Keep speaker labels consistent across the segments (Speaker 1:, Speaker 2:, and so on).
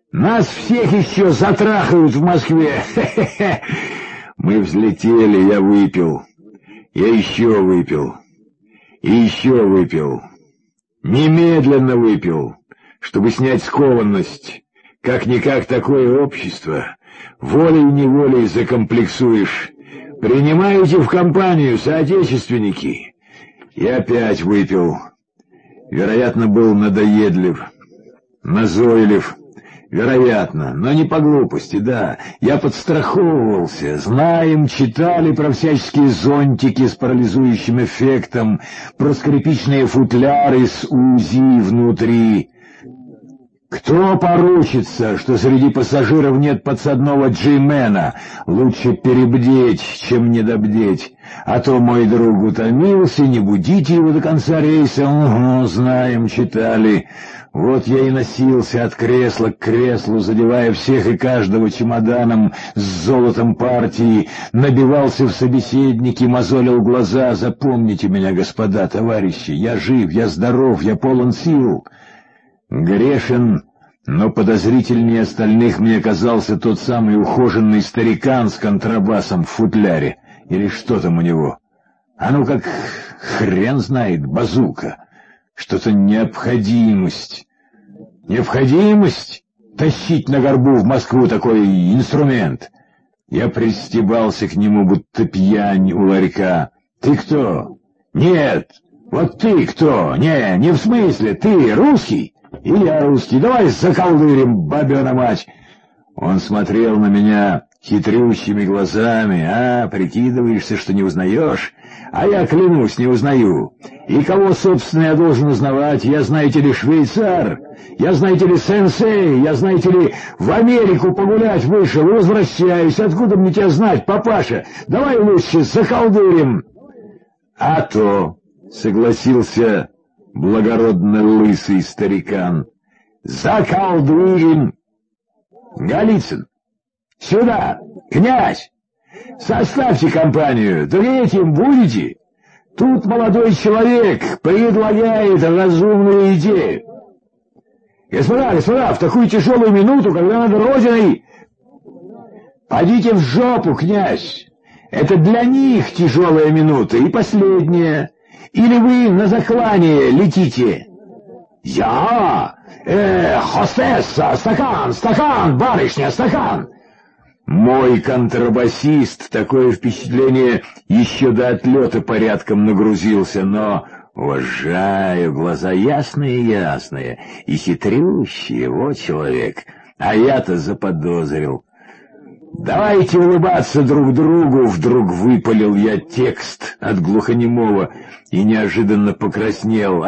Speaker 1: Нас всех еще затрахают в Москве. Хе-хе-хе. Мы взлетели, я выпил. Я еще выпил. И еще выпил. Немедленно выпил, чтобы снять скованность. Как-никак такое общество. Волей-неволей закомплексуешь. Принимаете в компанию, соотечественники. И опять выпил. Вероятно, был надоедлив, назойлив. Вероятно, но не по глупости, да. Я подстраховывался. Знаем, читали про всяческие зонтики с парализующим эффектом, про скрипичные футляры с УЗИ внутри. Кто поручится, что среди пассажиров нет подсадного джеймена? Лучше перебдеть, чем недобдеть. А то мой друг утомился, не будите его до конца рейса. Угу, знаем, читали. Вот я и носился от кресла к креслу, задевая всех и каждого чемоданом с золотом партии, набивался в собеседники, мозолил глаза. Запомните меня, господа, товарищи, я жив, я здоров, я полон сил. Грешен, но подозрительнее остальных мне казался тот самый ухоженный старикан с контрабасом в футляре. Или что там у него? А ну как хрен знает, базука. Что-то необходимость. Необходимость тащить на горбу в Москву такой инструмент. Я пристебался к нему, будто пьянь у ларька. Ты кто? Нет. Вот ты кто? Не в смысле. Ты русский? И я русский. Давай заколдырим, бабёна мать. Он смотрел на меня хитрющими глазами. Прикидываешься, что не узнаешь? А я, клянусь, не узнаю. И кого, собственно, я должен узнавать? Я, знаете ли, швейцар. Я, знаете ли, сенсей. Я, знаете ли, в Америку погулять вышел. Возвращаюсь. Откуда мне тебя знать, папаша? Давай лучше заколдырим. А то, согласился благородно лысый старикан. Заколдырим. Голицын, сюда, князь. Составьте компанию, да этим будете? Тут молодой человек предлагает разумную идею. Господа, в такую тяжелую минуту, когда над Родиной... Подите в жопу, князь. Это для них тяжелая минута и последняя. Или вы на заклание летите? Я? Хостесса, стакан, барышня, стакан. Мой контрабасист, такое впечатление, еще до отлета порядком нагрузился, но, уважаю, глаза ясные и хитрющие, вот человек, а я-то заподозрил. Давайте улыбаться друг другу, вдруг выпалил я текст от глухонемого и неожиданно покраснел,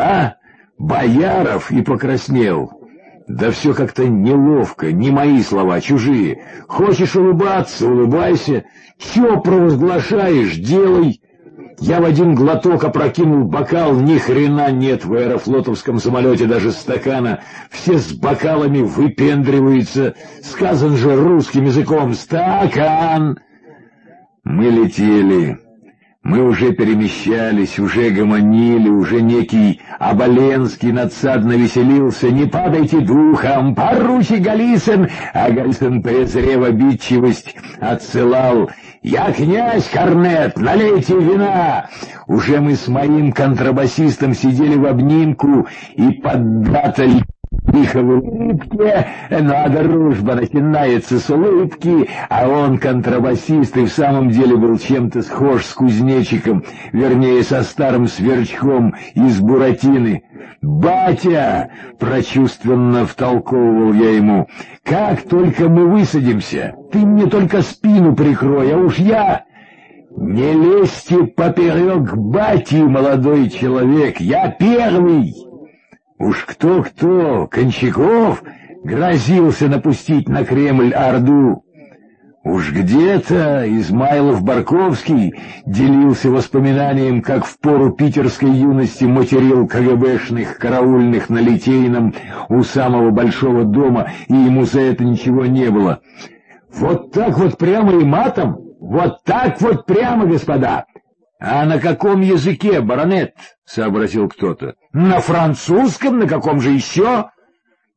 Speaker 1: Бояров и покраснел. Да все как-то неловко, не мои слова, чужие. Хочешь улыбаться — улыбайся. Че провозглашаешь — делай. Я в один глоток опрокинул бокал, ни хрена нет в аэрофлотовском самолете даже стакана. Все с бокалами выпендриваются. Сказан же русским языком: стакан. Мы летели. Мы уже перемещались, уже гомонили, уже некий Оболенский надсадно веселился. «Не падайте духом, поручик Голицын!» А Голицын, презрев обидчивость, отсылал: «Я князь Корнет, налейте вина!» Уже мы с моим контрабасистом сидели в обнимку и поддатали тихо в улыбке, но дружба начинается с улыбки, а он, контрабасист, и в самом деле был чем-то схож с кузнечиком, вернее, со старым сверчком из Буратины. «Батя!» — прочувственно втолковывал я ему. «Как только мы высадимся, ты мне только спину прикрой, а уж я...» «Не лезьте поперек бати, молодой человек, я первый!» Уж кто-кто, Кончаков грозился напустить на Кремль орду. Уж где-то Измайлов-Барковский делился воспоминанием, как в пору питерской юности материл КГБшных караульных на Литейном у самого большого дома, и ему за это ничего не было. «Вот так вот прямо и матом? Вот так вот прямо, господа!» «А на каком языке, баронет?» — сообразил кто-то. «На французском, на каком же еще?»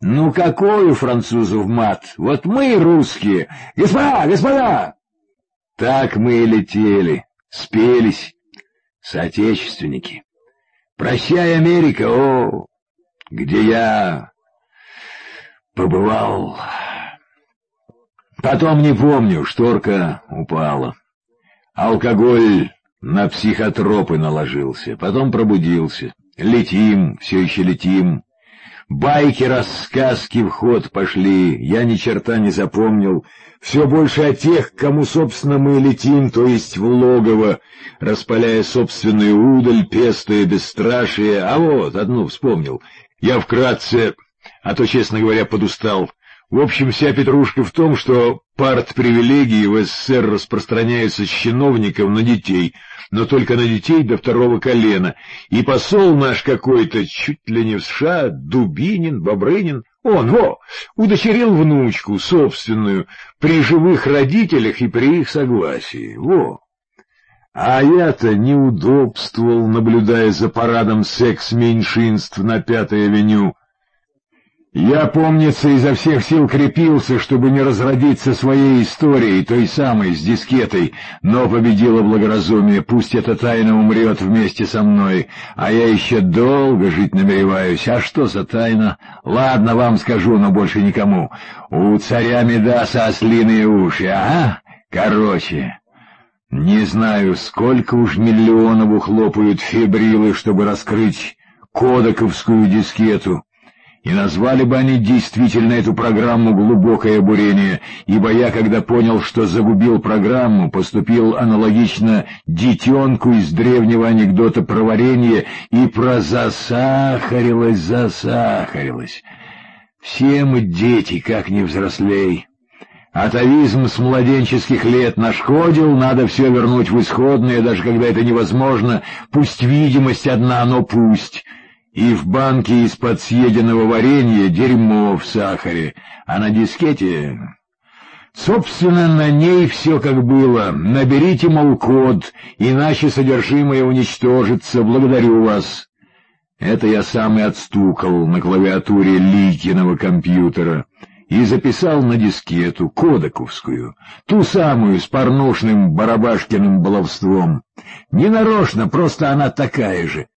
Speaker 1: Ну какой у французов мат? Вот мы, русские, господа, господа! Так мы и летели, спелись, соотечественники. Прощай, Америка, о, где я побывал. Потом не помню, шторка упала. Алкоголь на психотропы наложился, потом пробудился. Летим, все еще летим. Байки, рассказки в ход пошли, я ни черта не запомнил. Все больше о тех, к кому, собственно, мы летим, то есть в логово, распаляя собственную удаль, пестуя бесстрашие. А вот, одну вспомнил. Я вкратце, а то, честно говоря, подустал. В общем, вся петрушка в том, что партпривилегии в СССР распространяются с чиновников на детей, но только на детей до второго колена. И посол наш какой-то, чуть ли не в США, Дубинин, Бобрынин, он, удочерил внучку собственную при живых родителях и при их согласии, А я-то неудобствовал, наблюдая за парадом секс-меньшинств на Пятой авеню. Я, помнится, изо всех сил крепился, чтобы не разродиться своей историей, той самой, с дискетой, но победило благоразумие, пусть эта тайна умрет вместе со мной, а я еще долго жить намереваюсь. А что за тайна? Ладно, вам скажу, но больше никому. У царя Мидаса ослиные уши, ага? Короче, не знаю, сколько уж миллионов ухлопают фибрилы, чтобы раскрыть кодаковскую дискету. И назвали бы они действительно эту программу «Глубокое бурение», ибо я, когда понял, что загубил программу, поступил аналогично детенку из древнего анекдота про варенье и про засахарилось. Все мы дети, как не взрослей. Атовизм с младенческих лет нашкодил, надо все вернуть в исходное, даже когда это невозможно, пусть видимость одна, но пусть. И в банке из-под съеденного варенья дерьмо в сахаре, а на дискете... Собственно, на ней все как было. Наберите, мол, код, иначе содержимое уничтожится. Благодарю вас. Это я сам и отстукал на клавиатуре Ликиного компьютера и записал на дискету кодаковскую, ту самую с порнушным барабашкиным баловством. Ненарочно, просто она такая же.